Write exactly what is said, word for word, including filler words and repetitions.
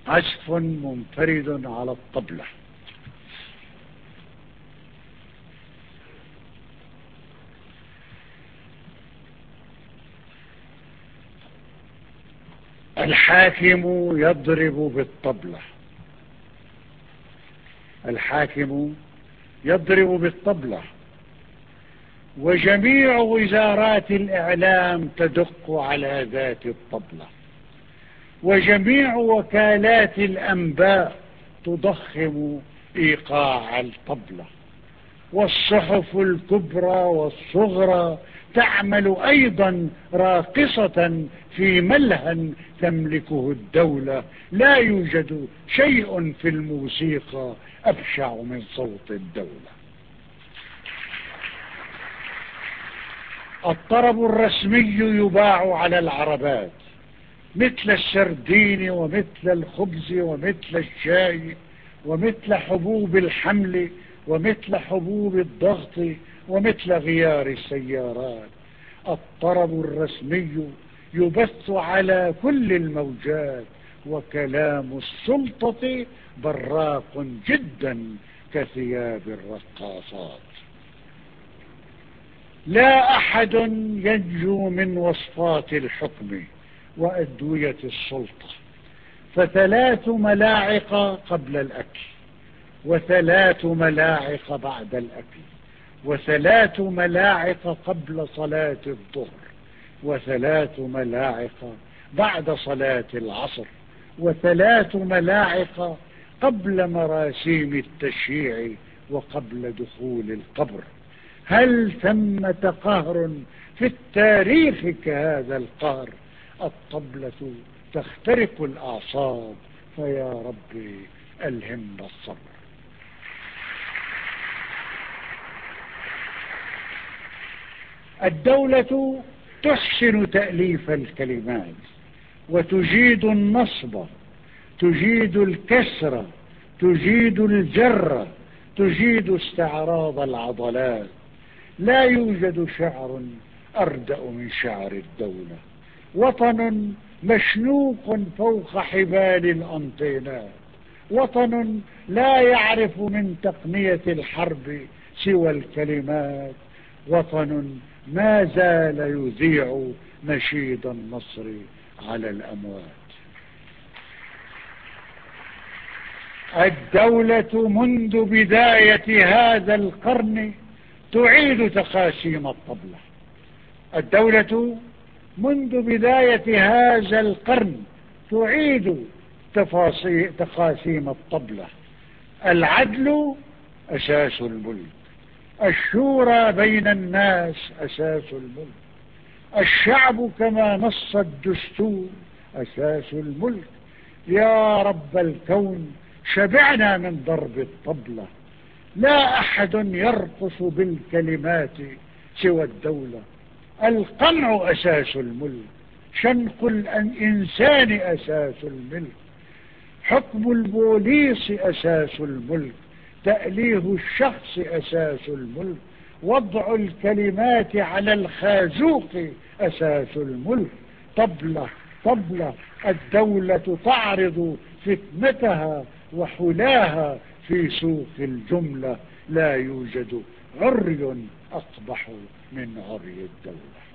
عزف منفرد على الطبلة. الحاكم يضرب بالطبلة. الحاكم يضرب بالطبلة، وجميع وزارات الإعلام تدق على ذات الطبلة، وجميع وكالات الأنباء تضخم إيقاع الطبلة، والصحف الكبرى والصغرى تعمل أيضا راقصة في ملهى تملكه الدولة. لا يوجد شيء في الموسيقى أبشع من صوت الدولة. الطرب الرسمي يباع على العربات مثل السردين ومثل الخبز ومثل الشاي ومثل حبوب الحمل ومثل حبوب الضغط ومثل غيار السيارات. الطرب الرسمي يبث على كل الموجات، وكلام السلطة براق جدا كثياب الرقاصات. لا أحد ينجو من وصفات الحكم وأدوية السلطة، فثلاث ملاعق قبل الأكل، وثلاث ملاعق بعد الأكل، وثلاث ملاعق قبل صلاة الظهر، وثلاث ملاعق بعد صلاة العصر، وثلاث ملاعق قبل مراسيم التشييع وقبل دخول القبر. هل ثمة قهر في التاريخ كهذا القهر؟ الطبلة تخترق الأعصاب، فيا ربي ألهمنا الصبر. الدولة تحسن تأليف الكلمات، وتجيد النصب، تجيد الكسر، تجيد الجر، تجيد استعراض العضلات. لا يوجد شعر أردأ من شعر الدولة. وطن مشنوق فوق حبال الأنطينات، وطن لا يعرف من تقنية الحرب سوى الكلمات، وطن ما زال يذيع نشيد النصر على الأموات. الدولة منذ بداية هذا القرن تعيد تقاسيم الطبلة. الدولة منذ بداية هذا القرن تعيد تقاسيم الطبلة. العدل أساس الملك، الشورى بين الناس أساس الملك، الشعب كما نص الدستور أساس الملك. يا رب الكون شبعنا من ضرب الطبلة. لا أحد يرقص بالكلمات سوى الدولة. القمع أساس الملك، شنق الإنسان أساس الملك، حكم البوليس أساس الملك، تأليه الشخص أساس الملك، وضع الكلمات على الخازوق أساس الملك. طبلة طبلة، الدولة تعرض فتنتها وحلاها في سوق الجملة. لا يوجد عري أقبح من عري الدولة.